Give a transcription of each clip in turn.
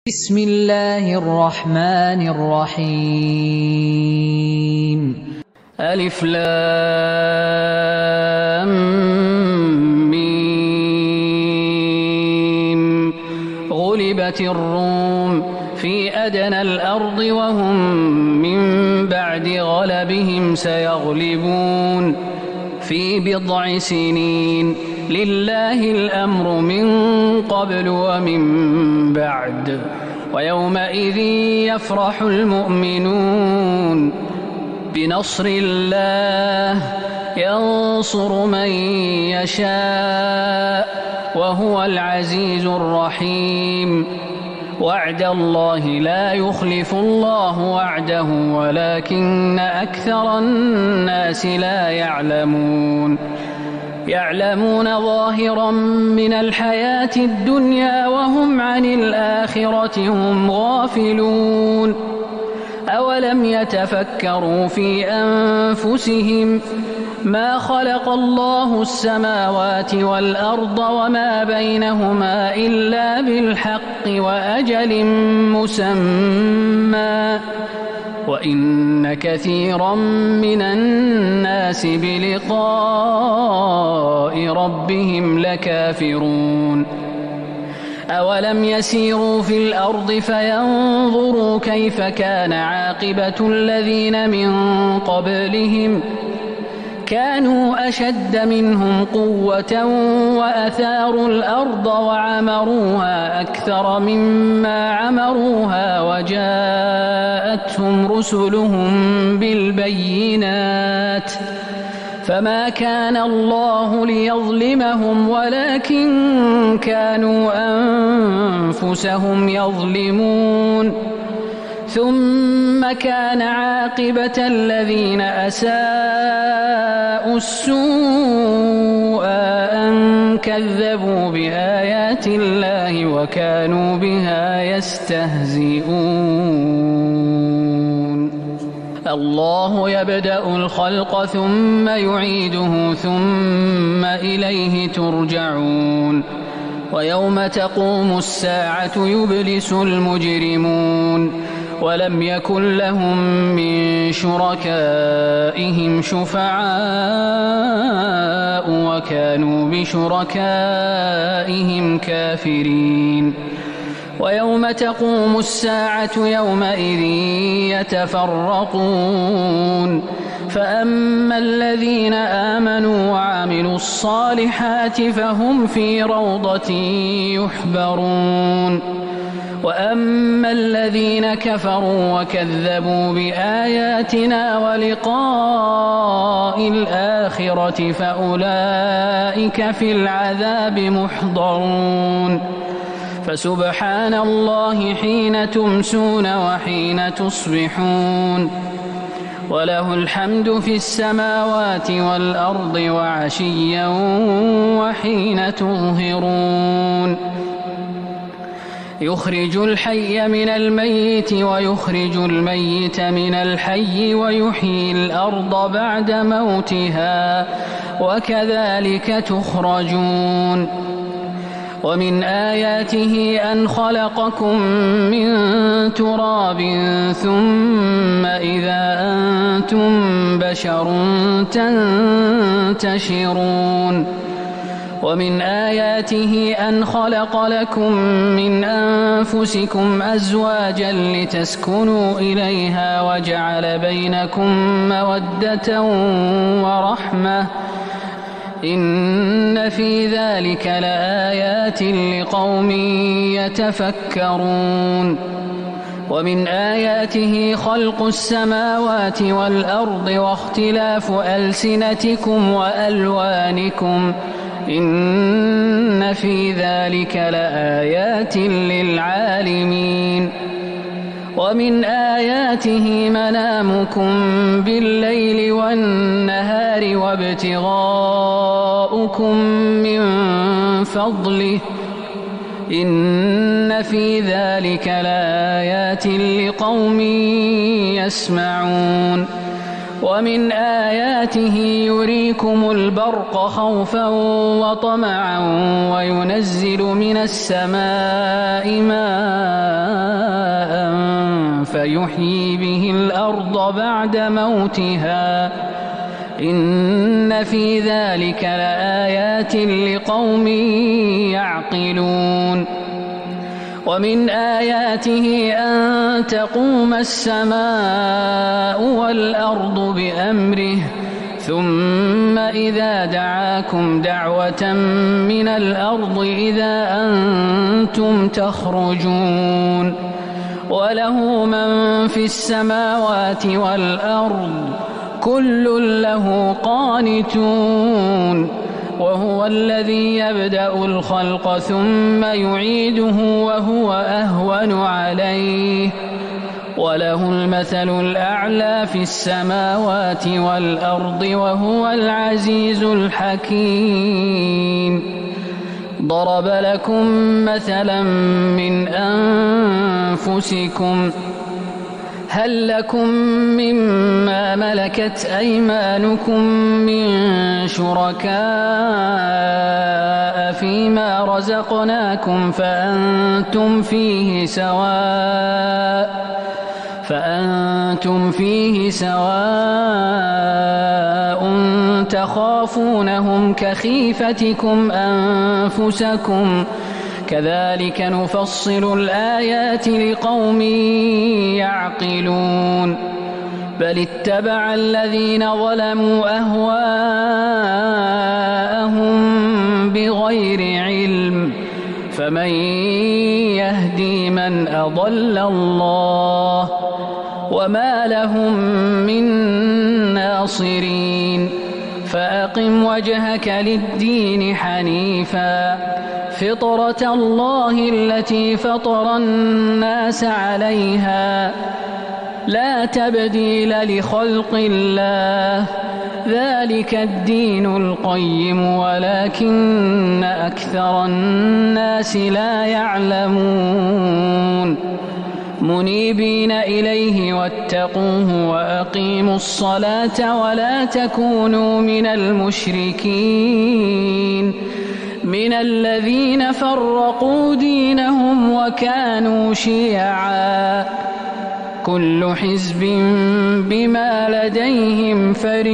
بسم الله الرحمن الرحيم. ألف لام ميم. غلبت الروم في أدنى الأرض وهم من بعد غلبهم سيغلبون في بضع سنين. لله الأمر من قبل ومن بعد ويومئذ يفرح المؤمنون بنصر الله ينصر من يشاء وهو العزيز الرحيم. وعد الله لا يخلف الله وعده ولكن أكثر الناس لا يعلمون ظاهرا من الحياة الدنيا وهم عن الآخرة هم غافلون. أولم يتفكروا في أنفسهم ما خلق الله السماوات والأرض وما بينهما إلا بالحق وأجل مسمى وإن كثيرا من الناس بلقاء ربهم لكافرون. أولم يسيروا في الأرض فينظروا كيف كان عاقبة الذين من قبلهم كانوا أشد منهم قوة وأثاروا الأرض وعمروها أكثر مما عمروها وجاءتهم رسلهم بالبينات فما كان الله ليظلمهم ولكن كانوا أنفسهم يظلمون. ثم كان عاقبة الذين أساءوا السوء أن كذبوا بآيات الله وكانوا بها يستهزئون. الله يبدأ الخلق ثم يعيده ثم إليه ترجعون. ويوم تقوم الساعة يبلس المجرمون ولم يكن لهم من شركائهم شفعاء وكانوا بشركائهم كافرين. ويوم تقوم الساعة يومئذ يتفرقون فأما الذين آمنوا وعملوا الصالحات فهم في روضة يحبرون وأما الذين كفروا وكذبوا بآياتنا ولقاء الآخرة فأولئك في العذاب محضرون. فسبحان الله حين تمسون وحين تصبحون وله الحمد في السماوات والأرض وعشيا وحين تظهرون. يخرج الحي من الميت ويخرج الميت من الحي ويحيي الأرض بعد موتها وكذلك تخرجون. ومن آياته أن خلقكم من تراب ثم إذا أنتم بشر تنتشرون. ومن آياته أن خلق لكم من أنفسكم أزواجا لتسكنوا إليها وجعل بينكم مودة ورحمة إن في ذلك لآيات لقوم يتفكرون. ومن آياته خلق السماوات والأرض واختلاف ألسنتكم وألوانكم إن في ذلك لآيات للعالمين. ومن آياته منامكم بالليل والنهار وابتغاؤكم من فضله إن في ذلك لآيات لقوم يسمعون. ومن آياته يريكم البرق خوفا وطمعا وينزل من السماء ماء فيحيي به الأرض بعد موتها إن في ذلك لآيات لقوم يعقلون ومن آياته أن تقوم السماء والأرض بأمره ثم إذا دعاكم دعوة من الأرض إذا أنتم تخرجون وله من في السماوات والأرض كل له قانتون وهو الذي يبدأ الخلق ثم يعيده وهو أهون عليه وله المثل الأعلى في السماوات والأرض وهو العزيز الحكيم ضرب لكم مثلا من أنفسكم هل لكم مما ملكت أيمانكم من شركاء فيما رزقناكم فأنتم فيه سواء تخافونهم كخيفتكم أنفسكم كذلك نفصل الآيات لقوم يعقلون بل اتبع الذين ظلموا أهواءهم بغير علم فمن يهدي من أضل الله وما لهم من ناصرين فأقم وجهك للدين حنيفا فطرة الله التي فطر الناس عليها لا تبديل لخلق الله ذلك الدين القيم ولكن أكثر الناس لا يعلمون منيبين إليه واتقوه وأقيموا الصلاة ولا تكونوا من المشركين من الذين فرقوا دينهم وكانوا شيعا كل حزب بما لديهم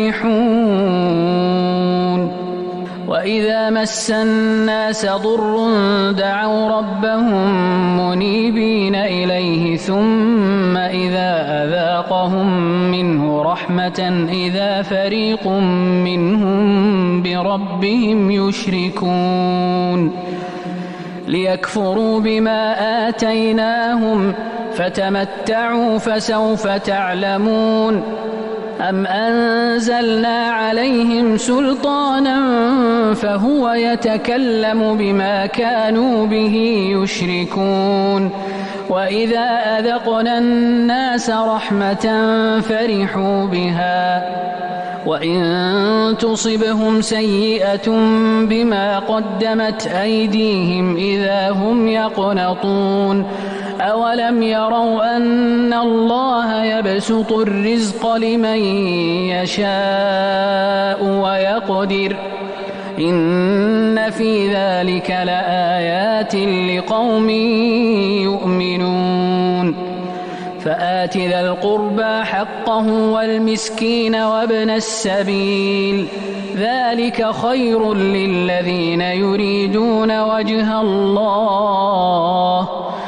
فرحون وإذا مس الناس ضر دعوا ربهم منيبين إليه ثم إذا أذاقهم منه رحمة إذا فريق منهم بربهم يشركون ليكفروا بما آتيناهم فتمتعوا فسوف تعلمون أم أنزلنا عليهم سلطانا فهو يتكلم بما كانوا به يشركون وإذا أذقنا الناس رحمة فرحوا بها وإن تصبهم سيئة بما قدمت أيديهم إذا هم يقنطون أولم يروا أن الله يبسط الرزق لمن يشاء ويقدر إن في ذلك لآيات لقوم يؤمنون فآت ذا القربى حقه والمسكين وابن السبيل ذلك خير للذين يريدون وجه الله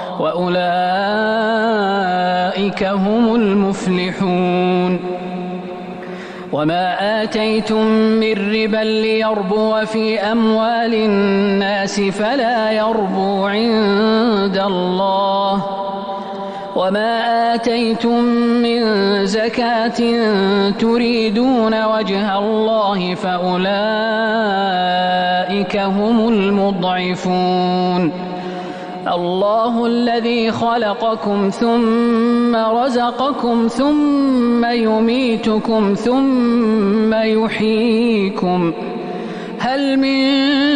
وأولئك هم المفلحون وما آتيتم من ربا ليربو في أموال الناس فلا يربو عند الله وما آتيتم من زكاة تريدون وجه الله فأولئك هم المضعفون الله الذي خلقكم ثم رزقكم ثم يميتكم ثم يحييكم هل من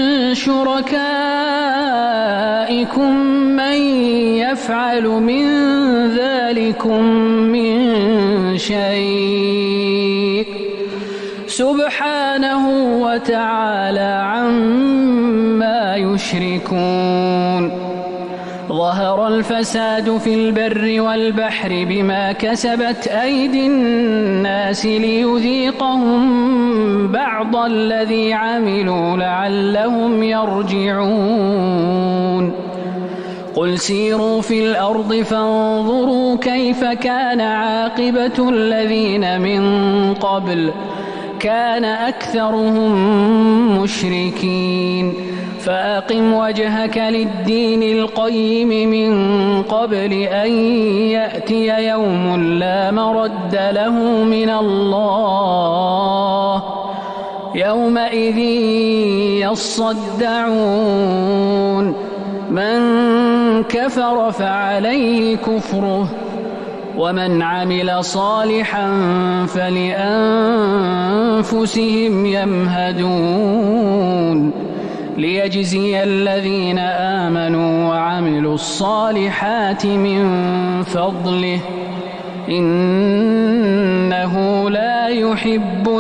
شركائكم من يفعل من ذلكم من شيء سبحانه وتعالى عما يشركون ظهر الفساد في البر والبحر بما كسبت أيدي الناس ليذيقهم بعض الذي عملوا لعلهم يرجعون قل سيروا في الأرض فانظروا كيف كان عاقبة الذين من قبل كان أكثرهم مشركين فأقم وجهك للدين القيم من قبل أن يأتي يوم لا مرد له من الله يومئذ يصدعون من كفر فعليه كفره ومن عمل صالحا فلأنفسهم يمهدون ليجزي الذين آمنوا وعملوا الصالحات من فضله إنه لا يحب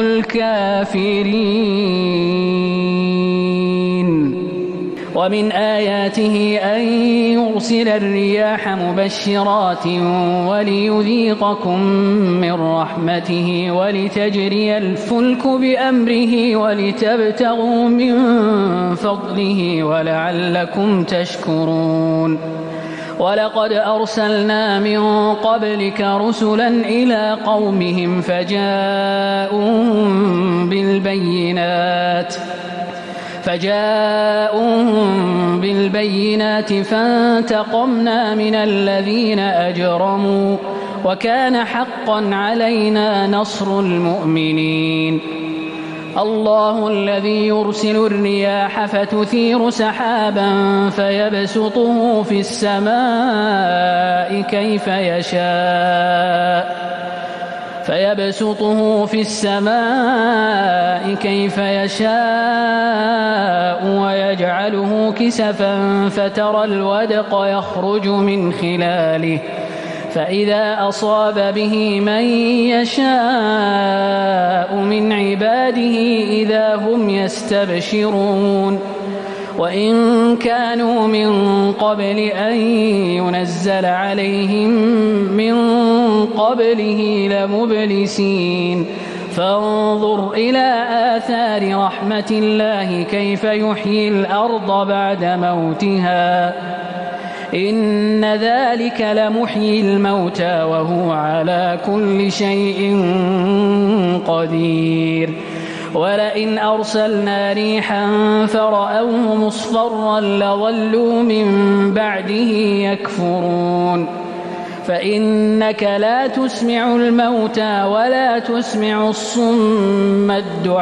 الكافرين ومن آياته أن يرسل الرياح مبشرات وليذيقكم من رحمته ولتجري الفلك بأمره ولتبتغوا من فضله ولعلكم تشكرون ولقد أرسلنا من قبلك رسلا إلى قومهم فجاءوهم بالبينات فانتقمنا من الذين أجرموا وكان حقا علينا نصر المؤمنين الله الذي يرسل الرياح فتثير سحابا فيبسطه في السماء كيف يشاء ويجعله كسفا فترى الودق يخرج من خلاله فإذا أصاب به من يشاء من عباده إذا هم يستبشرون وإن كانوا من قبل أن ينزل عليهم من قبله لمبلسين فانظر إلى آثار رحمة الله كيف يحيي الأرض بعد موتها إن ذلك لمحيي الموتى وهو على كل شيء قدير ولئن أرسلنا ريحا فرأوه مصفرا لظلوا من بعده يكفرون فإنك لا تسمع الموتى ولا تسمع الصم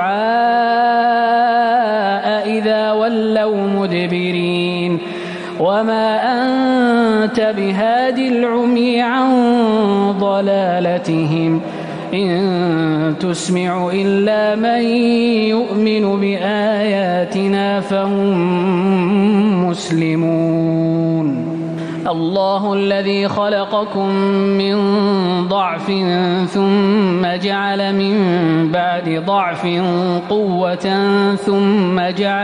الدعاء إذا ولوا مدبرين وما أنت بهادي العمي عن ضلالتهم إن تسمع إلا من يؤمن بآياتنا فهم مسلمون الله الذي خلقكم من ضعف ثم جعل من بعد ضعف قوة ثم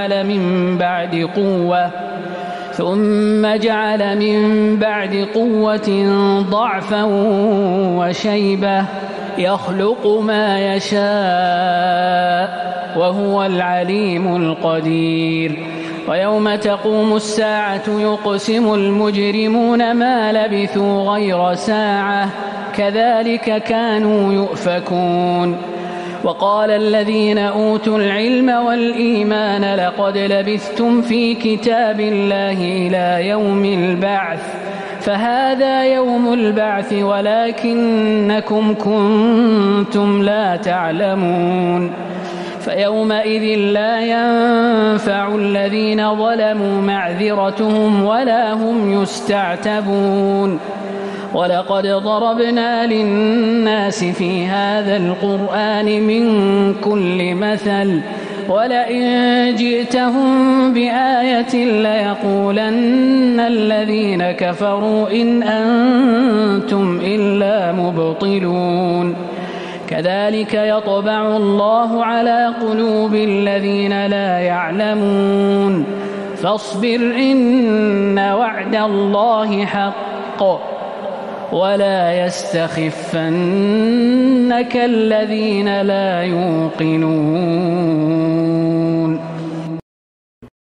جعل من بعد قوة ضعفا وشيبة يخلق ما يشاء وهو العليم القدير ويوم تقوم الساعة يقسم المجرمون ما لبثوا غير ساعة كذلك كانوا يؤفكون وقال الذين أوتوا العلم والإيمان لقد لبثتم في كتاب الله إلى يوم البعث فهذا يوم البعث ولكنكم كنتم لا تعلمون فيومئذ لا ينفع الذين ظلموا معذرتهم ولا هم يستعتبون ولقد ضربنا للناس في هذا القرآن من كل مثل ولئن جئتهم بآية ليقولن الذين كفروا إن أنتم إلا مبطلون كذلك يطبع الله على قلوب الذين لا يعلمون فاصبر إن وعد الله حق ولا يستخفنك الذين لا يوقنون